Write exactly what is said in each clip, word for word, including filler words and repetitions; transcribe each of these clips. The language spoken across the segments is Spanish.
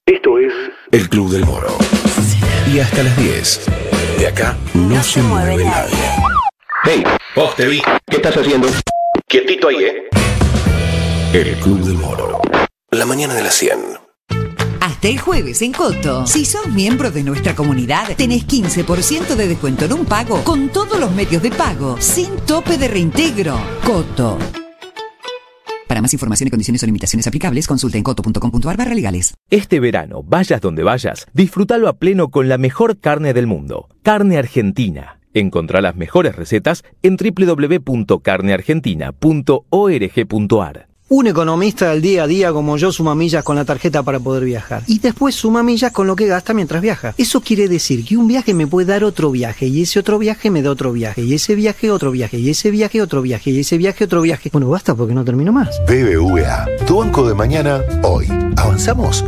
Esto es El Club del Moro. Y hasta las diez. De acá no, no se mueve nadie. Hey, vos te vi. ¿Qué estás haciendo? Quietito ahí, ¿eh? El Club del Moro. La mañana de las cien. Hasta el jueves en Coto. Si sos miembro de nuestra comunidad, tenés quince por ciento de descuento en un pago con todos los medios de pago, sin tope de reintegro. Coto. Para más información y condiciones o limitaciones aplicables, consulta en coto punto com punto a r barra legales. Este verano, vayas donde vayas, disfrútalo a pleno con la mejor carne del mundo. Carne Argentina. Encontrá las mejores recetas en doble u doble u doble u punto carne argentina punto org punto a r. Un economista del día a día como yo suma millas con la tarjeta para poder viajar. Y después suma millas con lo que gasta mientras viaja. Eso quiere decir que un viaje me puede dar otro viaje, y ese otro viaje me da otro viaje, y ese viaje otro viaje, y ese viaje otro viaje, y ese viaje otro viaje. Bueno, basta porque no termino más. B B V A, tu banco de mañana, hoy. ¿Avanzamos?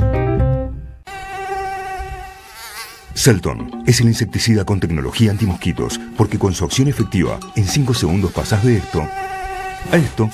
Selton es el insecticida con tecnología antimosquitos, porque con su acción efectiva, en cinco segundos pasás de esto a esto.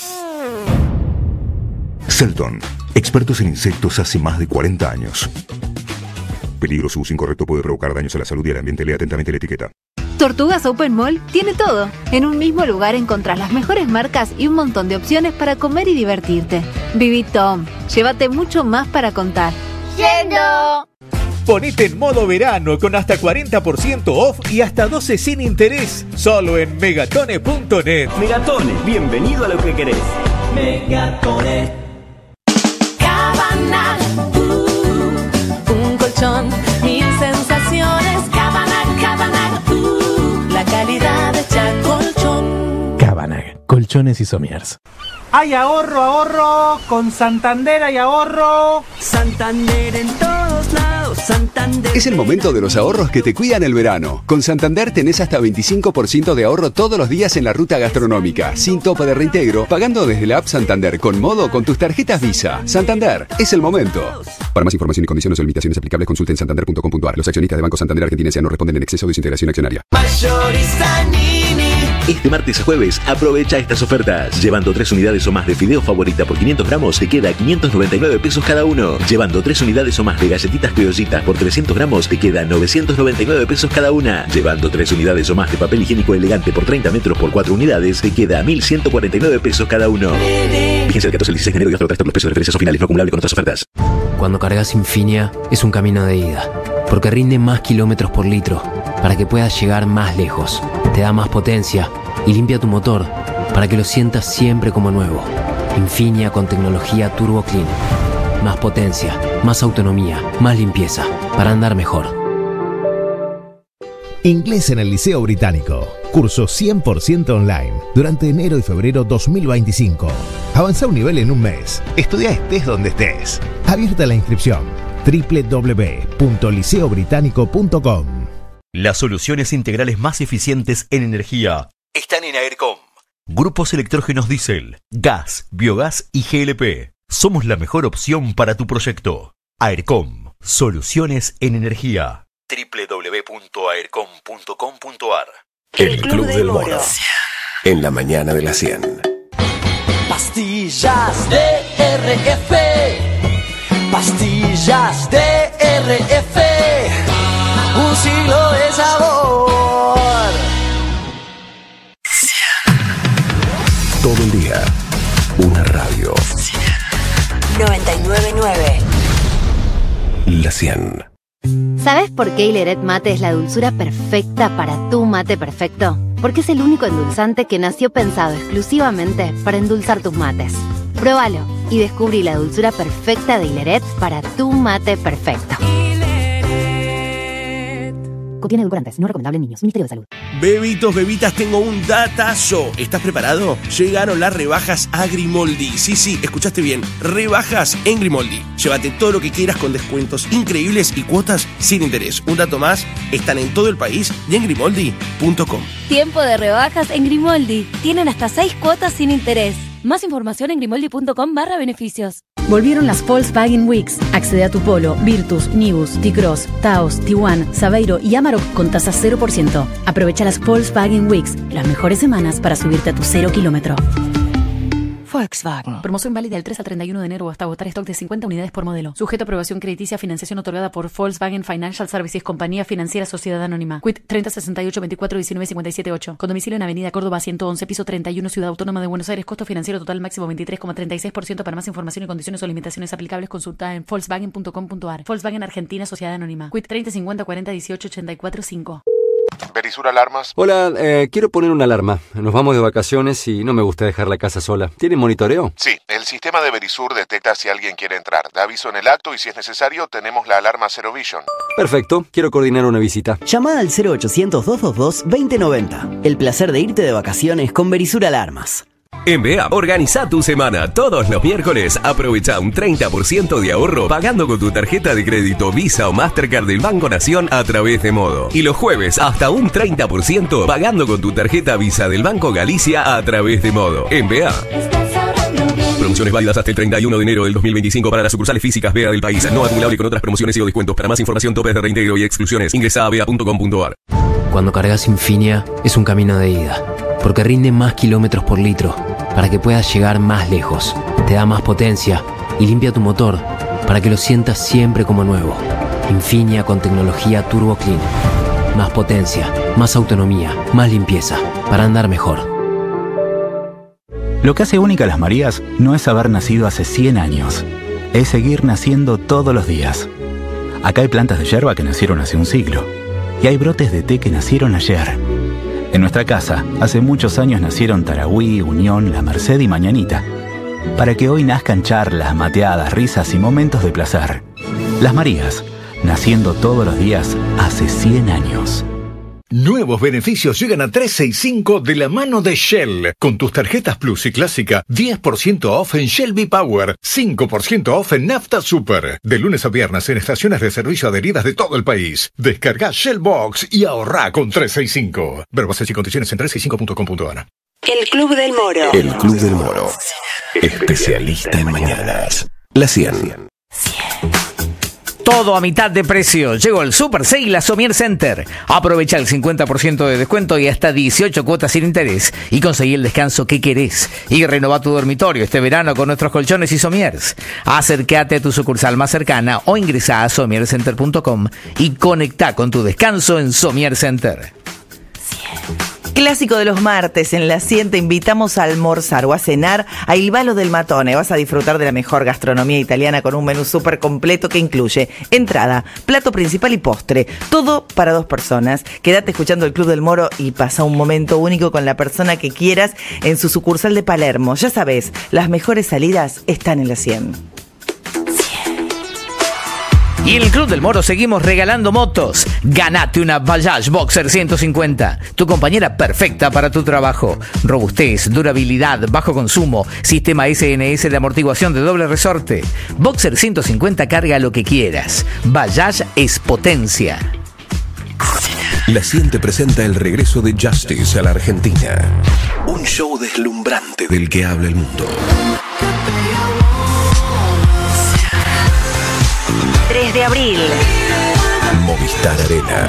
Selton, expertos en insectos hace más de cuarenta años. Peligro, su uso incorrecto puede provocar daños a la salud y al ambiente. Lea atentamente la etiqueta. Tortugas Open Mall tiene todo. En un mismo lugar encontrás las mejores marcas y un montón de opciones para comer y divertirte. Viví Tom, llévate mucho más para contar. ¡Yendo! Ponete en modo verano con hasta cuarenta por ciento off y hasta doce sin interés. Solo en megatone punto net. Megatone, bienvenido a lo que querés. Megatone. Cabanal, uh, un colchón, mil sensaciones. Cabanal, Cabanal, uh, la calidad de Chacolchón. Cabanal, colchones y somiers. Hay ahorro, ahorro, con Santander hay ahorro. Santander en todos lados, Santander. Es el momento de los ahorros que te cuidan el verano. Con Santander tenés hasta veinticinco por ciento de ahorro todos los días en la ruta gastronómica, sin tope de reintegro, pagando desde la app Santander con modo con tus tarjetas Visa. Santander, es el momento. Para más información y condiciones o limitaciones aplicables, consulte en santander punto com punto a r. Los accionistas de Banco Santander Argentina S A no responden en exceso de su integración accionaria. Este martes a jueves, aprovecha estas ofertas. Llevando tres unidades o más de fideo favorita por quinientos gramos, te queda quinientos noventa y nueve pesos cada uno. Llevando tres unidades o más de galletitas criollitas por trescientos gramos, te queda novecientos noventa y nueve pesos cada una. Llevando tres unidades o más de papel higiénico elegante por treinta metros por cuatro unidades, te queda mil ciento cuarenta y nueve pesos cada uno. Vigencia del catorce al dieciséis de enero y hasta los precios de referencias o finales no acumulable con otras ofertas. Cuando cargas Infinia, es un camino de ida, porque rinde más kilómetros por litro, para que puedas llegar más lejos. Te da más potencia y limpia tu motor, para que lo sientas siempre como nuevo. Infinia con tecnología Turbo Clean. Más potencia, más autonomía, más limpieza, para andar mejor. Inglés en el Liceo Británico. Curso cien por ciento online durante enero y febrero dos mil veinticinco. Avanza un nivel en un mes. Estudia estés donde estés. Abierta la inscripción. doble u doble u doble u punto liceo británico punto com. Las soluciones integrales más eficientes en energía están en Aircom. Grupos electrógenos diésel, gas, biogás y G L P. Somos la mejor opción para tu proyecto. Aircom, soluciones en energía. doble u doble u doble u punto aircom punto com punto a r. El Club del Moro. En la mañana de las cien. Pastillas de R F. Pastillas de R F. Un siglo de sabor. Todo el día, una radio. noventa y nueve punto nueve. La cien. ¿Sabes por qué Hileret Mate es la dulzura perfecta para tu mate perfecto? Porque es el único endulzante que nació pensado exclusivamente para endulzar tus mates. Pruébalo y descubrí la dulzura perfecta de Hileret para tu mate perfecto. Contiene edulcorantes, no recomendable en niños. Ministerio de Salud. Bebitos, bebitas, tengo un datazo. ¿Estás preparado? Llegaron las rebajas a Grimoldi. Sí, sí, escuchaste bien. Rebajas en Grimoldi. Llévate todo lo que quieras con descuentos increíbles y cuotas sin interés. Un dato más, están en todo el país y en grimoldi punto com. Tiempo de rebajas en Grimoldi. Tienen hasta seis cuotas sin interés. Más información en grimoldi punto com barra beneficios. Volvieron las Volkswagen Weeks. Accede a tu Polo, Virtus, Nibus, T-Cross, Taos, T uno, Saveiro y Amarok con tasa cero por ciento. Aprovecha las Volkswagen Weeks, las mejores semanas para subirte a tu cero kilómetro. Volkswagen. Promoción válida del tres al treinta y uno de enero hasta agotar stock de cincuenta unidades por modelo. Sujeto a aprobación crediticia, financiación otorgada por Volkswagen Financial Services, compañía financiera, sociedad anónima. Quit treinta sesenta y ocho veinticuatro diecinueve cincuenta y siete ocho. Con domicilio en Avenida Córdoba ciento once, piso treinta y uno, Ciudad Autónoma de Buenos Aires. Costo financiero total máximo veintitrés coma treinta y seis por ciento. Para más información y condiciones o limitaciones aplicables, consulta en volkswagen punto com punto a r. Volkswagen Argentina, sociedad anónima. Quit treinta cincuenta cuarenta dieciocho ochenta y cuatro cinco. Verisur Alarmas. Hola, eh, quiero poner una alarma. Nos vamos de vacaciones y no me gusta dejar la casa sola. ¿Tiene monitoreo? Sí, el sistema de Verisur detecta si alguien quiere entrar. Da aviso en el acto y si es necesario tenemos la alarma Zero Vision. Perfecto, quiero coordinar una visita. Llama al cero ochocientos, doscientos veintidós, veinte noventa. El placer de irte de vacaciones con Verisur Alarmas. En B E A, organiza tu semana. Todos los miércoles aprovecha un treinta por ciento de ahorro pagando con tu tarjeta de crédito Visa o Mastercard del Banco Nación a través de Modo. Y los jueves hasta un treinta por ciento pagando con tu tarjeta Visa del Banco Galicia a través de Modo. En B E A. Promociones válidas hasta el treinta y uno de enero del dos mil veinticinco para las sucursales físicas B E A del país. No acumulable con otras promociones y o descuentos. Para más información, topes de reintegro y exclusiones, ingresa a bea punto com punto a r. Cuando cargas Infinia es un camino de ida, porque rinde más kilómetros por litro, para que puedas llegar más lejos. Te da más potencia y limpia tu motor, para que lo sientas siempre como nuevo. Infinia con tecnología Turbo Clean. Más potencia, más autonomía, más limpieza, para andar mejor. Lo que hace única a las Marías no es haber nacido hace cien años, es seguir naciendo todos los días. Acá hay plantas de yerba que nacieron hace un siglo, y hay brotes de té que nacieron ayer. En nuestra casa, hace muchos años nacieron Tarahui, Unión, La Merced y Mañanita, para que hoy nazcan charlas, mateadas, risas y momentos de placer. Las Marías, naciendo todos los días hace cien años. Nuevos beneficios llegan a trescientos sesenta y cinco de la mano de Shell. Con tus tarjetas Plus y Clásica, diez por ciento off en Shell V-Power, cinco por ciento off en Nafta Super. De lunes a viernes en estaciones de servicio adheridas de todo el país. Descarga Shell Box y ahorra con trescientos sesenta y cinco. Ver bases y condiciones en trescientos sesenta y cinco punto com punto a r. El Club del Moro. El Club del Moro. Especialista en mañanas. La cien. Todo a mitad de precio. Llegó el Super Sale a Somier Center. Aprovecha el cincuenta por ciento de descuento y hasta dieciocho cuotas sin interés. Y conseguí el descanso que querés. Y renova tu dormitorio este verano con nuestros colchones y somiers. Acércate a tu sucursal más cercana o ingresa a somier center punto com y conecta con tu descanso en Somier Center. Clásico de los martes, en la cien te invitamos a almorzar o a cenar a Il Valo del Matone. Vas a disfrutar de la mejor gastronomía italiana con un menú súper completo que incluye entrada, plato principal y postre. Todo para dos personas. Quédate escuchando el Club del Moro y pasa un momento único con la persona que quieras en su sucursal de Palermo. Ya sabes, las mejores salidas están en la cien. Y en el Club del Moro seguimos regalando motos. Ganate una Bajaj Boxer ciento cincuenta, tu compañera perfecta para tu trabajo. Robustez, durabilidad, bajo consumo, sistema S N S de amortiguación de doble resorte. Boxer ciento cincuenta carga lo que quieras. Bajaj es potencia. La cien te presenta el regreso de Justice a la Argentina. Un show deslumbrante del que habla el mundo. tres de abril. Movistar Arena.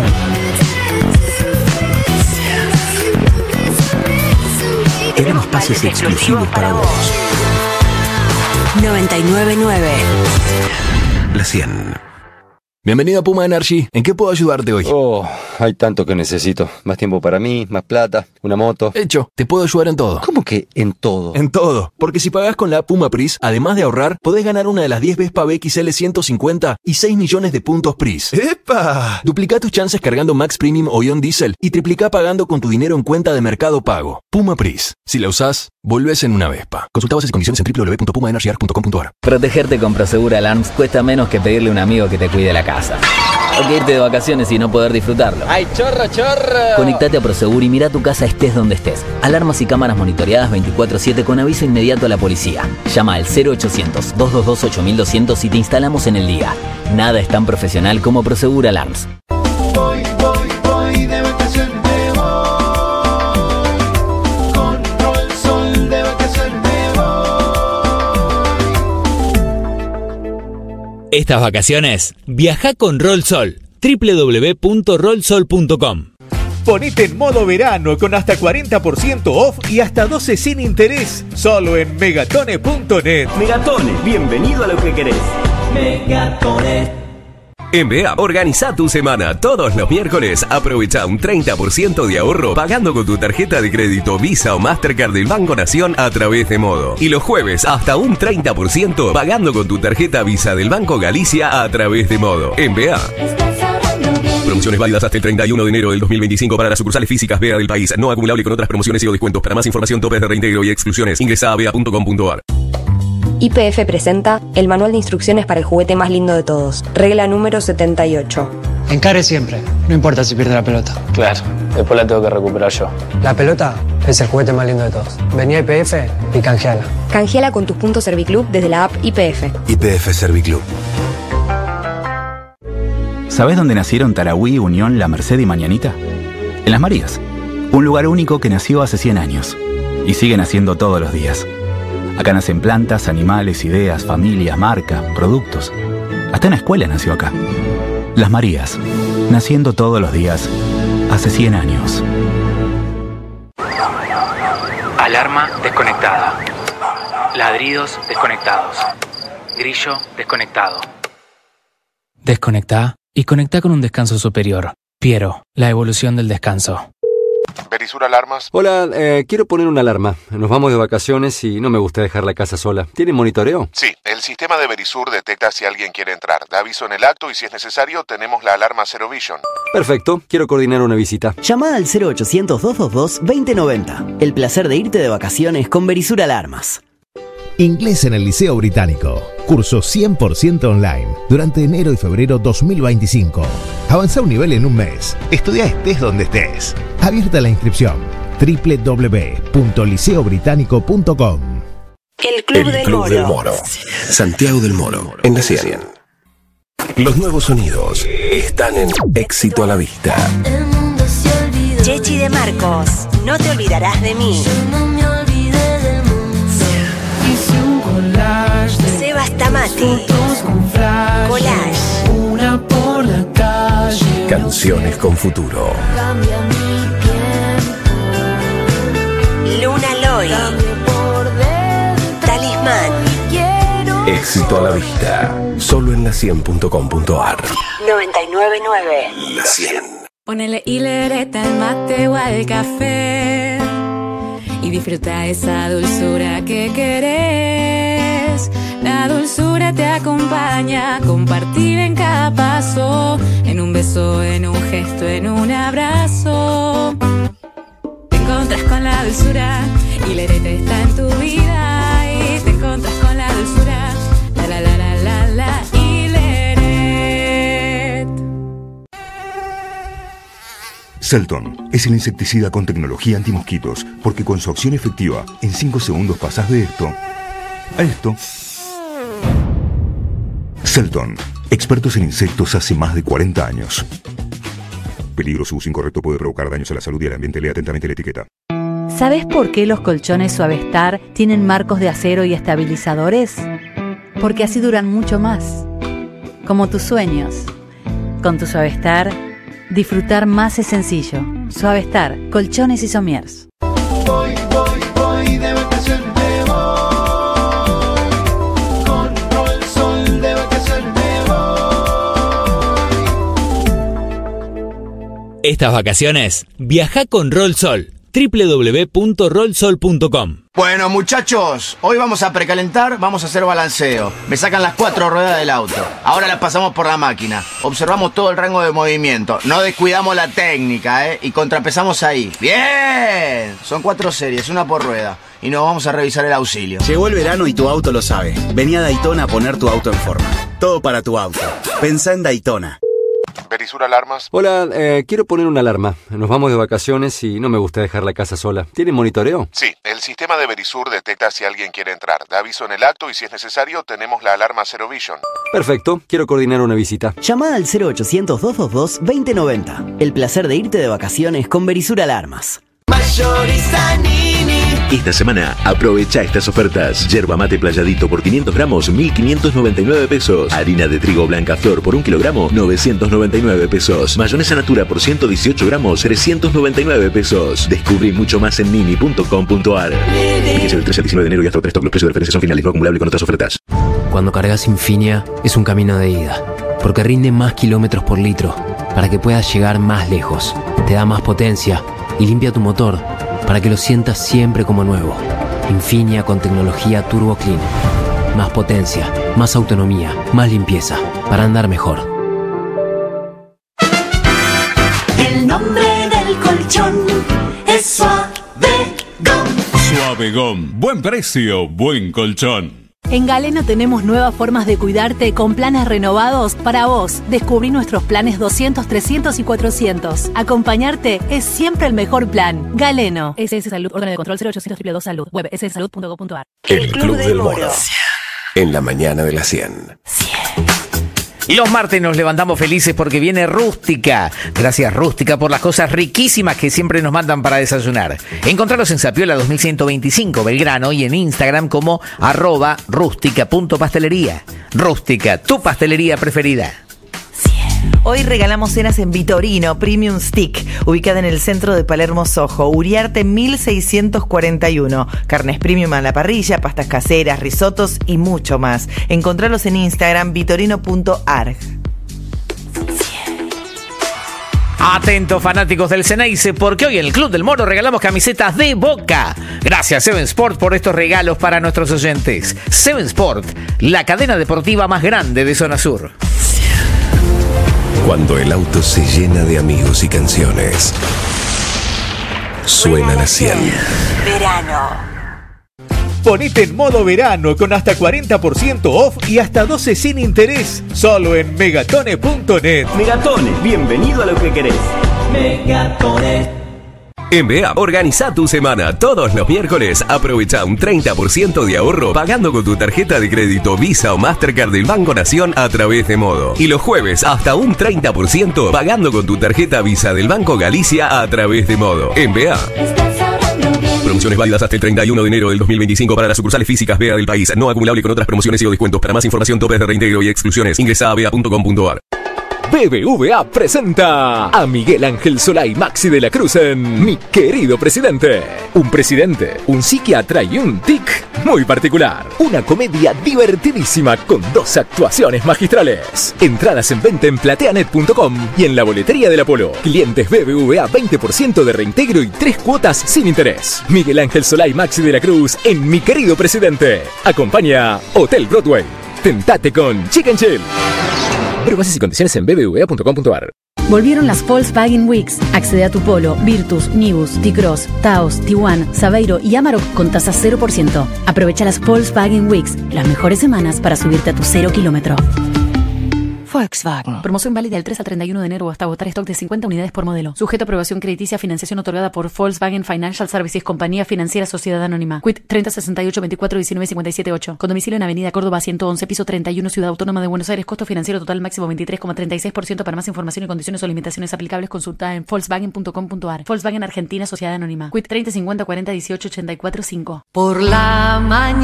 Tenemos pases exclusivos para vos. noventa y nueve punto nueve. La cien. Bienvenido a Puma Energy. ¿En qué puedo ayudarte hoy? Oh, hay tanto que necesito. Más tiempo para mí, más plata, una moto. Hecho, te puedo ayudar en todo. ¿Cómo que en todo? En todo. Porque si pagás con la Puma Pris, además de ahorrar, podés ganar una de las diez Vespa B X L ciento cincuenta y seis millones de puntos Pris. ¡Epa! Duplica tus chances cargando Max Premium o Ion Diesel y triplica pagando con tu dinero en cuenta de Mercado Pago. Puma Pris. Si la usás, volvés en una Vespa. Consulta bases y condiciones en doble u doble u doble u punto puma energy punto com punto a r. Protegerte con Prosegur Alarms cuesta menos que pedirle a un amigo que te cuide la casa. O que irte de vacaciones y no poder disfrutarlo. ¡Ay, chorro, chorro! Conectate a Prosegur y mira tu casa estés donde estés. Alarmas y cámaras monitoreadas veinticuatro siete con aviso inmediato a la policía. Llama al cero ochocientos, doscientos veintidós, ocho mil doscientos y te instalamos en el día. Nada es tan profesional como Prosegur Alarms. Voy, voy, voy de vacaciones, me voy. Con Rolsol de vacaciones me voy. Estas vacaciones, viaja con Rolsol. doble u doble u doble u punto rolsol punto com. Ponete en modo verano con hasta cuarenta por ciento off y hasta doce sin interés. Solo en megatone punto net. Megatone, bienvenido a lo que querés. Megatone. En B E A, organiza tu semana. Todos los miércoles aprovecha un treinta por ciento de ahorro pagando con tu tarjeta de crédito Visa o Mastercard del Banco Nación a través de Modo. Y los jueves hasta un treinta por ciento pagando con tu tarjeta Visa del Banco Galicia a través de Modo. En B E A. Promociones válidas hasta el treinta y uno de enero del dos mil veinticinco para las sucursales físicas B E A del país. No acumulable con otras promociones y o descuentos. Para más información, topes de reintegro y exclusiones, ingresa a bea punto com punto ar. Y P F presenta el manual de instrucciones para el juguete más lindo de todos. Regla número setenta y ocho. Encare siempre, no importa si pierde la pelota. Claro, después la tengo que recuperar yo. La pelota es el juguete más lindo de todos. Vení a I P F y canjeala. Canjeala con tus puntos Serviclub desde la app I P F. I P F Serviclub. ¿Sabés dónde nacieron Tarahui, Unión, La Merced y Mañanita? En Las Marías. Un lugar único que nació hace cien años. Y sigue naciendo todos los días. Acá nacen plantas, animales, ideas, familias, marcas, productos. Hasta una escuela nació acá. Las Marías, naciendo todos los días, hace cien años. Alarma desconectada. Ladridos desconectados. Grillo desconectado. Desconectá y conectá con un descanso superior. Piero, la evolución del descanso. Verisur Alarmas. Hola, eh, quiero poner una alarma. Nos vamos de vacaciones y no me gusta dejar la casa sola. ¿Tienen monitoreo? Sí, el sistema de Verisur detecta si alguien quiere entrar. Da aviso en el acto y si es necesario tenemos la alarma Zero Vision. Perfecto, quiero coordinar una visita. Llama al cero ochocientos, doscientos veintidós, veinte noventa. El placer de irte de vacaciones con Verisur Alarmas. Inglés en el Liceo Británico. Curso cien por ciento online durante enero y febrero dos mil veinticinco. Avanza un nivel en un mes. Estudia estés donde estés. Abierta la inscripción. doble u doble u doble u punto liceo británico punto com. El Club, El del, Club Moro. del Moro. Santiago del Moro, en la cien. Los nuevos sonidos están en Éxito a la Vista. Chechi de Marcos, no te olvidarás de mí. Sebas Tamati. Collage. Una por la calle. Canciones con futuro. Luna Loy. Talismán. Éxito a la Vista. Solo en la cien punto com punto ar. noventa y nueve punto nueve. La cien. Ponele hilereta al mate o al café y disfruta esa dulzura que querés. La dulzura te acompaña, compartir en cada paso, en un beso, en un gesto, en un abrazo. Te encontras con la dulzura y la hereta está en tu vida y te encontras con la dulzura, la la la la la la y Leret. Selton es el insecticida con tecnología antimosquitos porque con su acción efectiva en cinco segundos pasás de esto a esto. Selton, expertos en insectos hace más de cuarenta años. Peligro, su uso incorrecto puede provocar daños a la salud y al ambiente. Lea atentamente la etiqueta. ¿Sabes por qué los colchones Suavestar tienen marcos de acero y estabilizadores? Porque así duran mucho más. Como tus sueños. Con tu Suavestar, disfrutar más es sencillo. Suavestar, colchones y somiers. Voy, voy, voy de vacaciones, me voy. Con Roll Sol de vacaciones me voy. Estas vacaciones, viaja con Roll Sol. doble u doble u doble u punto roll sol punto com. Bueno, muchachos, hoy vamos a precalentar, vamos a hacer balanceo. Me sacan las cuatro ruedas del auto. Ahora las pasamos por la máquina. Observamos todo el rango de movimiento. No descuidamos la técnica, ¿eh? Y contrapesamos ahí. ¡Bien! Son cuatro series, una por rueda. Y nos vamos a revisar el auxilio. Llegó el verano y tu auto lo sabe. Vení a Daytona a poner tu auto en forma. Todo para tu auto. Pensá en Daytona. Verisur Alarmas. Hola, eh, quiero poner una alarma. Nos vamos de vacaciones y no me gusta dejar la casa sola. ¿Tienen monitoreo? Sí, el sistema de Verisur detecta si alguien quiere entrar. Da aviso en el acto y si es necesario tenemos la alarma Zero Vision. Perfecto, quiero coordinar una visita. Llama al cero ochocientos, doscientos veintidós, veinte noventa. El placer de irte de vacaciones con Verisur Alarmas. Mayorista Nini. Esta semana aprovecha estas ofertas. Yerba mate playadito por quinientos gramos, mil quinientos noventa y nueve pesos. Harina de trigo blanca flor por un kilogramo, novecientos noventa y nueve pesos. Mayonesa Natura por ciento dieciocho gramos, trescientos noventa y nueve pesos. Descubrí mucho más en nini punto com punto ar. Fíjese del trece al diecinueve de enero y hasta tres stock. Los precios de referencia son finales, no acumulable con otras ofertas. Cuando cargas Infinia es un camino de ida, porque rinde más kilómetros por litro, para que puedas llegar más lejos. Te da más potencia y limpia tu motor, para que lo sientas siempre como nuevo. Infinia con tecnología Turbo Clean. Más potencia, más autonomía, más limpieza, para andar mejor. El nombre del colchón es Suavegón. Suavegón. Buen precio, buen colchón. En Galeno tenemos nuevas formas de cuidarte con planes renovados para vos. Descubrí nuestros planes doscientos, trescientos y cuatrocientos. Acompañarte es siempre el mejor plan. Galeno. S S Salud, orden de control cero ochocientos dos dos dos Salud. Web s s salud punto gov punto ar. El Club del Moro. En la mañana de las cien. Y los martes nos levantamos felices porque viene Rústica. Gracias Rústica por las cosas riquísimas que siempre nos mandan para desayunar. Encontralos en Sapiola dos mil ciento veinticinco, Belgrano, y en Instagram como arroba rústica.pastelería. Rústica, tu pastelería preferida. Hoy regalamos cenas en Vitorino Premium Stick, ubicada en el centro de Palermo Soho, Uriarte mil seiscientos cuarenta y uno. Carnes premium a la parrilla, pastas caseras, risotos y mucho más. Encontralos en Instagram vitorino punto arg. Atentos fanáticos del Ceneice, porque hoy en el Club del Moro regalamos camisetas de Boca. Gracias Seven Sport por estos regalos para nuestros oyentes. Seven Sport, la cadena deportiva más grande de Zona Sur. Cuando el auto se llena de amigos y canciones, suena la cien. Verano. Ponete en modo verano con hasta cuarenta por ciento off y hasta doce sin interés. Solo en megatone punto net. Megatone, bienvenido a lo que querés. Megatone. En B A, organiza tu semana. Todos los miércoles aprovecha un treinta por ciento de ahorro pagando con tu tarjeta de crédito Visa o Mastercard del Banco Nación a través de Modo. Y los jueves hasta un treinta por ciento pagando con tu tarjeta Visa del Banco Galicia a través de Modo. En B A. Promociones válidas hasta el treinta y uno de enero del dos mil veinticinco para las sucursales físicas B A del país. No acumulable con otras promociones y o descuentos. Para más información, topes de reintegro y exclusiones, ingresa a b a punto com punto ar. B B V A presenta a Miguel Ángel Solá y Maxi de la Cruz en Mi Querido Presidente. Un presidente, un psiquiatra y un tic muy particular. Una comedia divertidísima con dos actuaciones magistrales. Entradas en venta en plateanet punto com y en la boletería del Apolo. Clientes B B V A veinte por ciento de reintegro y tres cuotas sin interés. Miguel Ángel Solá y Maxi de la Cruz en Mi Querido Presidente. Acompaña Hotel Broadway. Tentate con Chicken Chill. Pero bases y condiciones en b b v a punto com punto ar. Volvieron las Volkswagen Weeks. Accede a tu Polo, Virtus, Nibus, T-Cross, Taos, T uno, Saveiro y Amarok con tasa cero por ciento. Aprovecha las Volkswagen Weeks, las mejores semanas para subirte a tu cero kilómetro. Volkswagen. Promoción válida del tres al treinta y uno de enero hasta agotar stock de cincuenta unidades por modelo. Sujeto a aprobación crediticia, financiación otorgada por Volkswagen Financial Services, compañía financiera, sociedad anónima. Quit treinta sesenta y ocho veinticuatro diecinueve cincuenta y siete ocho. Con domicilio en Avenida Córdoba ciento once, piso treinta y uno, Ciudad Autónoma de Buenos Aires. Costo financiero total máximo veintitrés coma treinta y seis por ciento. Para más información y condiciones o limitaciones aplicables, consulta en volkswagen punto com punto ar. Volkswagen Argentina, sociedad anónima. Quit treinta cincuenta cuarenta dieciocho ochenta y cuatro cinco. Por la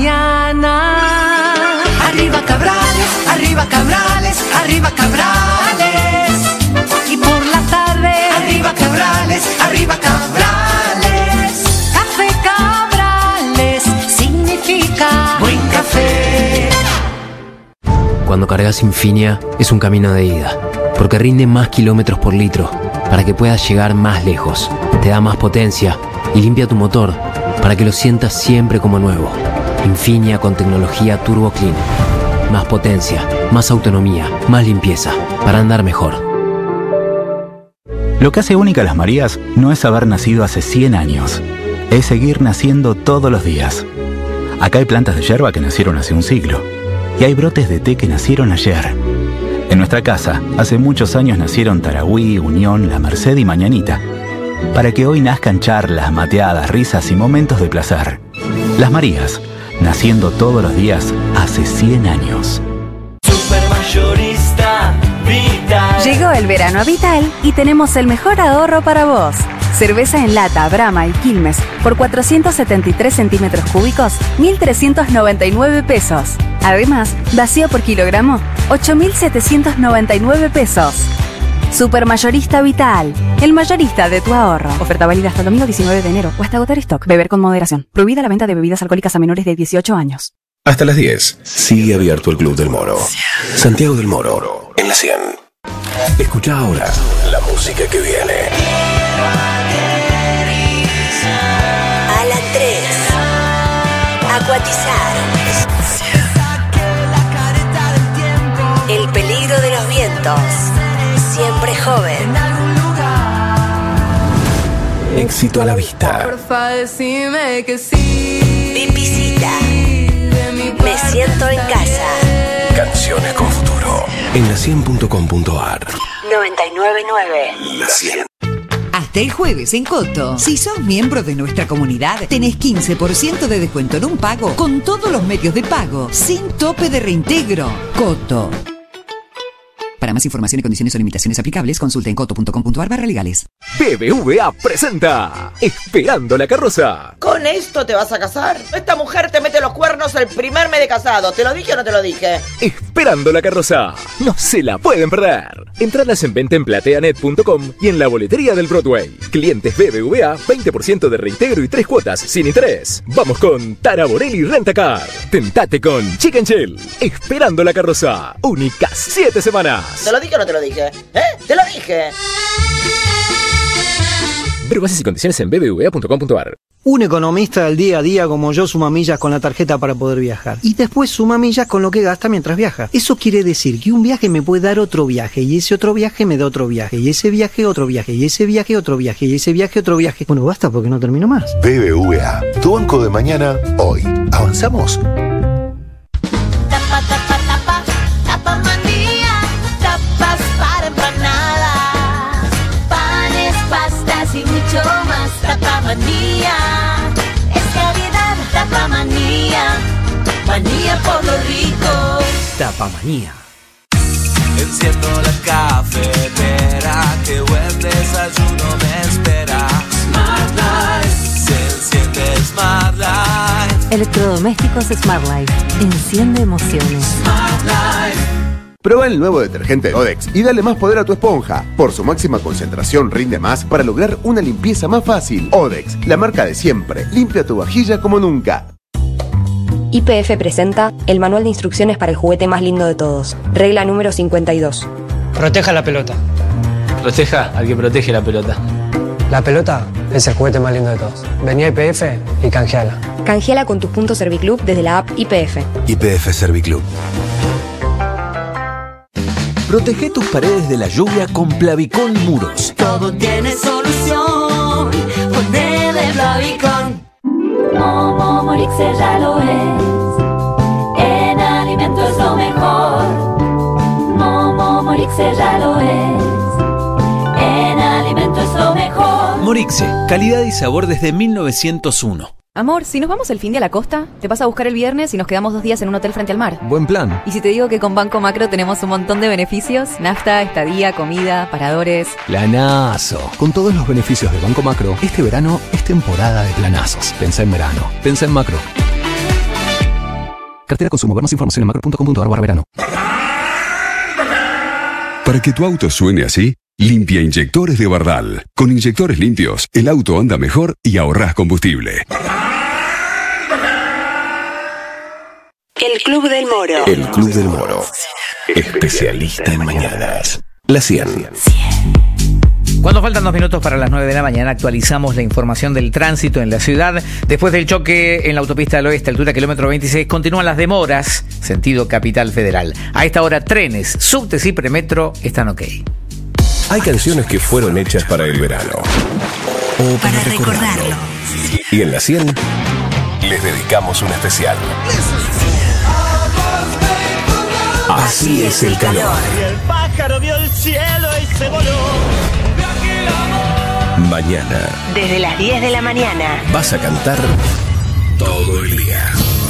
mañana, arriba Cabrales, arriba Cabrales, arriba Cabrales. Y por la tarde, arriba Cabrales, arriba Cabrales. Café Cabrales significa buen café. Cuando cargas Infinia es un camino de ida, porque rinde más kilómetros por litro, para que puedas llegar más lejos. Te da más potencia y limpia tu motor, para que lo sientas siempre como nuevo. Infinia con tecnología Turbo Clean. Más potencia, más autonomía, más limpieza, para andar mejor. Lo que hace única a las Marías no es haber nacido hace cien años, es seguir naciendo todos los días. Acá hay plantas de yerba que nacieron hace un siglo, y hay brotes de té que nacieron ayer. En nuestra casa, hace muchos años nacieron Tarahui, Unión, La Merced y Mañanita, para que hoy nazcan charlas, mateadas, risas y momentos de placer. Las Marías, naciendo todos los días hace cien años. Supermayorista Vital. Llegó el verano a Vital y tenemos el mejor ahorro para vos. Cerveza en lata, Brahma y Quilmes por cuatrocientos setenta y tres centímetros cúbicos, mil trescientos noventa y nueve pesos. Además, vacío por kilogramo, ocho mil setecientos noventa y nueve pesos. Supermayorista Vital, el mayorista de tu ahorro. Oferta válida hasta el domingo diecinueve de enero o hasta agotar stock. Beber con moderación. Prohibida la venta de bebidas alcohólicas a menores de dieciocho años. Hasta las diez. Sigue abierto el Club del Moro. Santiago del Moro, en la cien. Escucha ahora la música que viene. Alan tres. Acuatizar. El peligro de los vientos. Siempre joven. Éxito a la vista. Porfa, decime que sí. Pipicita. Me siento en casa. Canciones con futuro. En la cien punto com punto ar. noventa y nueve punto nueve. La cien. Hasta el jueves en Coto. Si sos miembro de nuestra comunidad, tenés quince por ciento de descuento en un pago con todos los medios de pago, sin tope de reintegro. Coto. Para más información y condiciones o limitaciones aplicables, consulta en coto punto com punto ar barra legales. B B V A presenta Esperando la carroza. ¿Con esto te vas a casar? Esta mujer te mete los cuernos el primer mes de casado. ¿Te lo dije o no te lo dije? Esperando la carroza. No se la pueden perder. Entradas en venta en plateanet punto com y en la boletería del Broadway. Clientes B B V A, veinte por ciento de reintegro y tres cuotas sin interés. Vamos con Tara Borelli Rentacar. Tentate con Chicken Chill. Esperando la carroza. Únicas siete semanas. ¿Te lo dije o no te lo dije? ¿Eh? ¡Te lo dije! Ver bases y condiciones en b b v a punto com punto ar. Un economista del día a día como yo suma millas con la tarjeta para poder viajar. Y después suma millas con lo que gasta mientras viaja. Eso quiere decir que un viaje me puede dar otro viaje, y ese otro viaje me da otro viaje, y ese viaje otro viaje, y ese viaje otro viaje, y ese viaje otro viaje. Bueno, basta porque no termino más. B B V A, tu banco de mañana, hoy. ¿Avanzamos? Tapa, tapa, tapa, tapa manía, tapas para empanadas, panes, pastas y mucho más. Tapa manía, es calidad. Tapa manía, manía por lo rico. Tapa manía. Enciendo la cafetera, qué buen desayuno me espera. Smart Life, se enciende Smart Life. Electrodomésticos Smart Life. Enciende emociones. Smart Life. Prueba el nuevo detergente Odex y dale más poder a tu esponja. Por su máxima concentración rinde más para lograr una limpieza más fácil. Odex, la marca de siempre. Limpia tu vajilla como nunca. Y P F presenta el manual de instrucciones para el juguete más lindo de todos. Regla número cincuenta y dos. Proteja la pelota. Proteja al que protege la pelota. La pelota es el juguete más lindo de todos. Vení a I P F y canjeala. Canjeala con tus puntos Serviclub desde la app I P F. I P F Serviclub. Protege tus paredes de la lluvia con Plavicón Muros. Todo tiene solución, ponele Plavicón. Momo Morixe ya lo es, en alimento es lo mejor. Momo Morixe ya lo es, en alimento es lo mejor. Morixe, calidad y sabor desde mil novecientos uno. Amor, si nos vamos el fin de a la costa, te vas a buscar el viernes y nos quedamos dos días en un hotel frente al mar. Buen plan. Y si te digo que con Banco Macro tenemos un montón de beneficios, nafta, estadía, comida, paradores. Planazo. Con todos los beneficios de Banco Macro, este verano es temporada de planazos. Pensá en verano. Pensá en Macro. Cartera Consumo. Ver más información en macro punto com punto ar barra verano. Para que tu auto suene así, limpia inyectores de Bardal. Con inyectores limpios, el auto anda mejor y ahorrás combustible. El Club del Moro. El Club del Moro. Especialista en mañanas. La cien. Cuando faltan dos minutos para las nueve de la mañana, actualizamos la información del tránsito en la ciudad. Después del choque en la autopista del oeste, altura kilómetro veintiséis, continúan las demoras, sentido Capital Federal. A esta hora, trenes, subtes y premetro están ok. Hay canciones que fueron hechas para el verano. O para, para recordarlo. Y en la cien, les dedicamos un especial. Así es el calor. Y el pájaro vio el cielo y se voló. Mañana. Desde las diez de la mañana. Vas a cantar todo el día.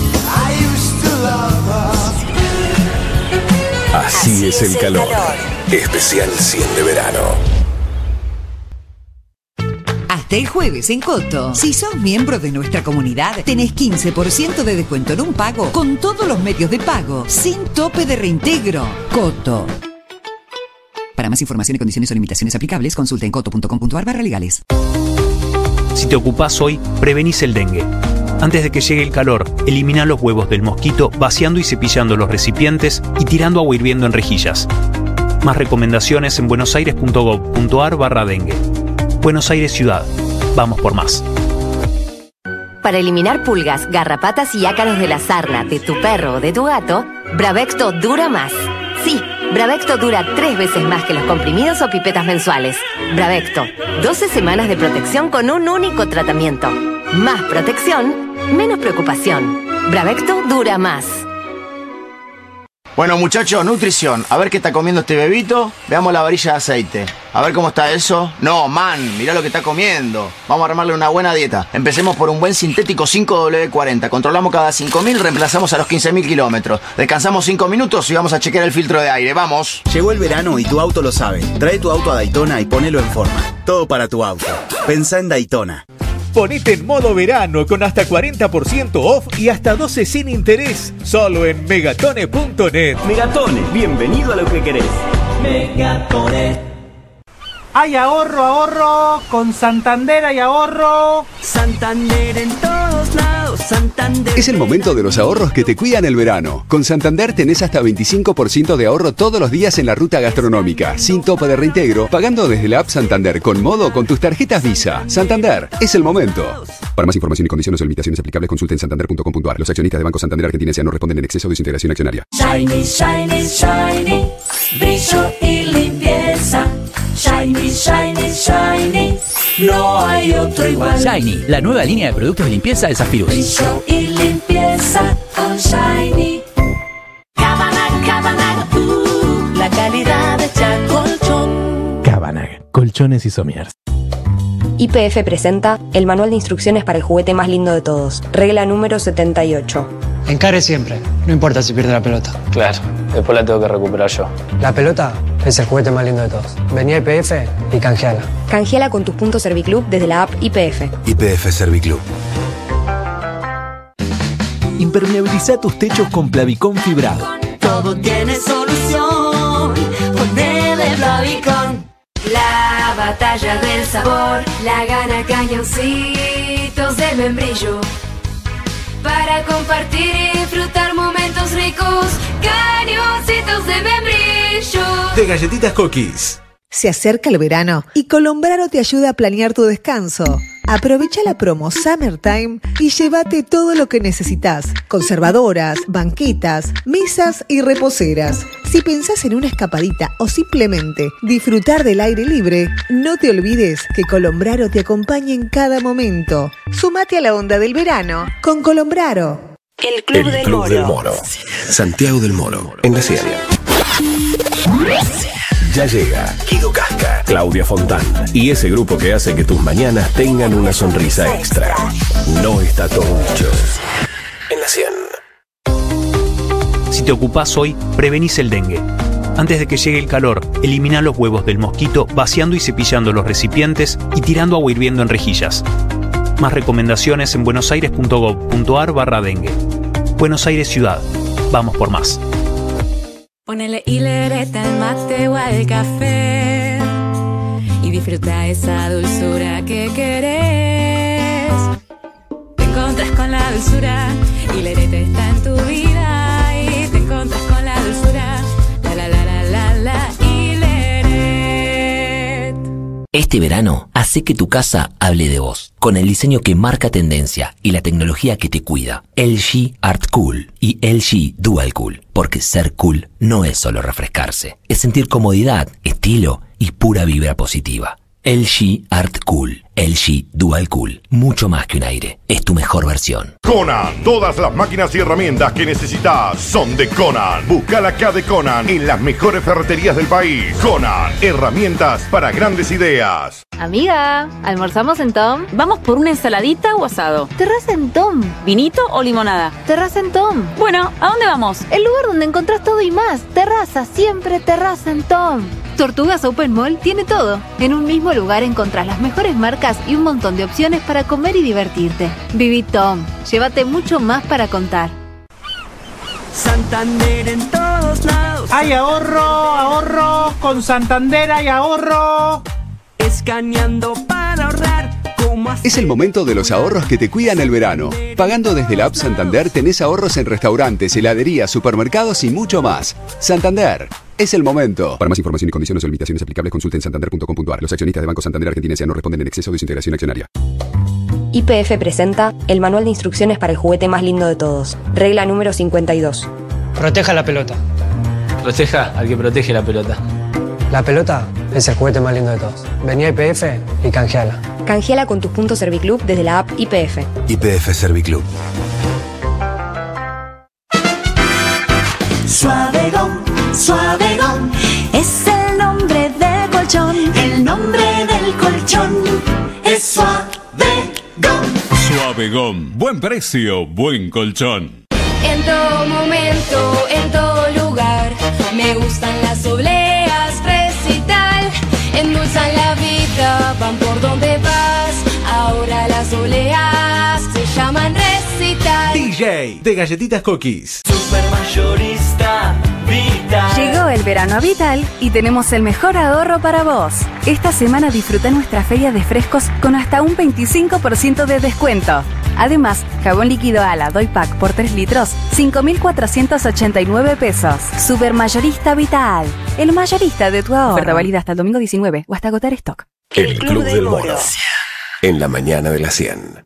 Así, Así es, es el calor. calor. Especial cien de verano. Hasta Hasta el jueves en Coto. Si sos miembro de nuestra comunidad, tenés quince por ciento de descuento en un pago con todos los medios de pago, sin tope de reintegro. Coto. Para más información y condiciones o limitaciones aplicables, consulta en coto punto com punto a r barra legales. Si te ocupás hoy, prevenís el dengue. Antes de que llegue el calor, elimina los huevos del mosquito vaciando y cepillando los recipientes y tirando agua hirviendo en rejillas. Más recomendaciones en buenosaires punto gov punto a r barra dengue. Buenos Aires Ciudad. Vamos por más. Para eliminar pulgas, garrapatas y ácaros de la sarna de tu perro o de tu gato, Bravecto dura más. Sí, Bravecto dura tres veces más que los comprimidos o pipetas mensuales. Bravecto, doce semanas de protección con un único tratamiento. Más protección, menos preocupación. Bravecto dura más. Bueno, muchachos, nutrición. A ver qué está comiendo este bebito. Veamos la varilla de aceite. A ver cómo está eso. No, man, mirá lo que está comiendo. Vamos a armarle una buena dieta. Empecemos por un buen sintético cinco W cuarenta. Controlamos cada cinco mil, reemplazamos a los quince mil kilómetros. Descansamos cinco minutos y vamos a chequear el filtro de aire. ¡Vamos! Llegó el verano y tu auto lo sabe. Trae tu auto a Daytona y ponelo en forma. Todo para tu auto. Pensá en Daytona. Ponete en modo verano con hasta cuarenta por ciento off y hasta doce sin interés. Solo en megatone punto net. Megatone, bienvenido a lo que querés. Megatone. Hay ahorro, ahorro, con Santander hay ahorro. Santander en todos lados, Santander. Es el momento de los ahorros que te cuidan el verano. Con Santander tenés hasta veinticinco por ciento de ahorro todos los días en la ruta gastronómica, sin tope de reintegro, pagando desde la app Santander con modo con tus tarjetas Visa. Santander, es el momento. Para más información y condiciones o limitaciones aplicables, consulta en santander punto com punto a r. Los accionistas de Banco Santander Argentina S A no responden en exceso de su integración accionaria. Shiny, shiny, shiny, brillo y limpieza. Shiny, shiny, shiny, no hay otro igual. Shiny, la nueva línea de productos de limpieza de Zafirus. Brillo y limpieza con Shiny. Cabanag, Cabanag, uh, la calidad de Chacolchón. Cabanag, colchones y somiers. Y P F presenta el manual de instrucciones para el juguete más lindo de todos. Regla número setenta y ocho. Encare siempre, no importa si pierde la pelota. Claro, después la tengo que recuperar yo. La pelota es el juguete más lindo de todos. Vení a I P F y canjeala. Canjeala con tus puntos Serviclub desde la app I P F. I P F Serviclub. Impermeabiliza tus techos con Plavicón fibrado. Todo tiene solución, ponele Plavicón. La batalla del sabor, la gana cañoncitos de membrillo. Para compartir y disfrutar momentos ricos, cañoncitos de membrillo. De galletitas Cookies. Se acerca el verano y Colombraro te ayuda a planear tu descanso. Aprovecha la promo Summertime y llévate todo lo que necesitas. Conservadoras, banquetas, mesas y reposeras. Si pensás en una escapadita o simplemente disfrutar del aire libre, no te olvides que Colombraro te acompaña en cada momento. Sumate a la onda del verano con Colombraro. El Club, el del, Club Moro. del Moro. Santiago del Moro, en la Sierra. Ya llega Guido Casca, Claudia Fontán y ese grupo que hace que tus mañanas tengan una sonrisa extra. No está todo dicho. En la cien. Si te ocupás hoy, prevenís el dengue. Antes de que llegue el calor, elimina los huevos del mosquito vaciando y cepillando los recipientes y tirando agua hirviendo en rejillas. Más recomendaciones en buenosaires punto gov punto a r barra dengue. Buenos Aires Ciudad. Vamos por más. Ponele hilereta al mate o al café y disfruta esa dulzura que querés. Te encontras con la dulzura, hilereta está en tu vida y te encontras con la dulzura. La la la la la la Hileret. Este verano, hace que tu casa hable de vos, con el diseño que marca tendencia y la tecnología que te cuida. L G Art Cool y L G Dual Cool, porque ser cool no es solo refrescarse, es sentir comodidad, estilo y pura vibra positiva. L G Art Cool, L G Dual Cool, mucho más que un aire, es tu mejor versión. Conan, todas las máquinas y herramientas que necesitas son de Conan. Buscala acá de Conan en las mejores ferreterías del país. Conan, herramientas para grandes ideas. Amiga, ¿almorzamos en Tom? ¿Vamos por una ensaladita o asado? Terraza en Tom. ¿Vinito o limonada? Terraza en Tom. Bueno, ¿a dónde vamos? El lugar donde encontrás todo y más. Terraza, siempre terraza en Tom. Tortugas Open Mall tiene todo. En un mismo lugar encontrás las mejores marcas y un montón de opciones para comer y divertirte. Viví Tom. Llévate mucho más para contar. Santander en todos lados. ¡Hay ahorro, ahorro! Con Santander hay ahorro. Escaneando para ahorrar. Es el momento de los ahorros que te cuidan el verano. Pagando desde la app Santander tenés ahorros en restaurantes, heladerías, supermercados y mucho más. Santander, es el momento. Para más información y condiciones o limitaciones aplicables, consulte en santander punto com punto a r. Los accionistas de Banco Santander Argentina S A no responden en exceso de su integración accionaria. Y P F presenta el manual de instrucciones para el juguete más lindo de todos. Regla número cincuenta y dos. Proteja la pelota. Proteja al que protege la pelota. La pelota es el juguete más lindo de todos. Vení a I P F y canjeala. Canjeala con tus puntos Serviclub desde la app I P F. I P F Serviclub. Suavegon, Suavegon, es el nombre del colchón. El nombre del colchón es Suavegon. Suavegon, buen precio, buen colchón. En todo momento, en todo lugar, me gustan las obleas, recital, endulzan la vida, van por donde vas. Ahora las obleas se llaman recital. D J de Galletitas Cookies. Supermayorista Vital. Llegó el verano a Vital y tenemos el mejor ahorro para vos. Esta semana disfruta nuestra feria de frescos con hasta un veinticinco por ciento de descuento. Además, jabón líquido Ala Doy Pack por tres litros, cinco mil cuatrocientos ochenta y nueve pesos. Supermayorista Vital, el mayorista de tu ahorro. Oferta válida hasta el domingo diecinueve o hasta agotar stock. El Club del Moro. En la mañana de las cien.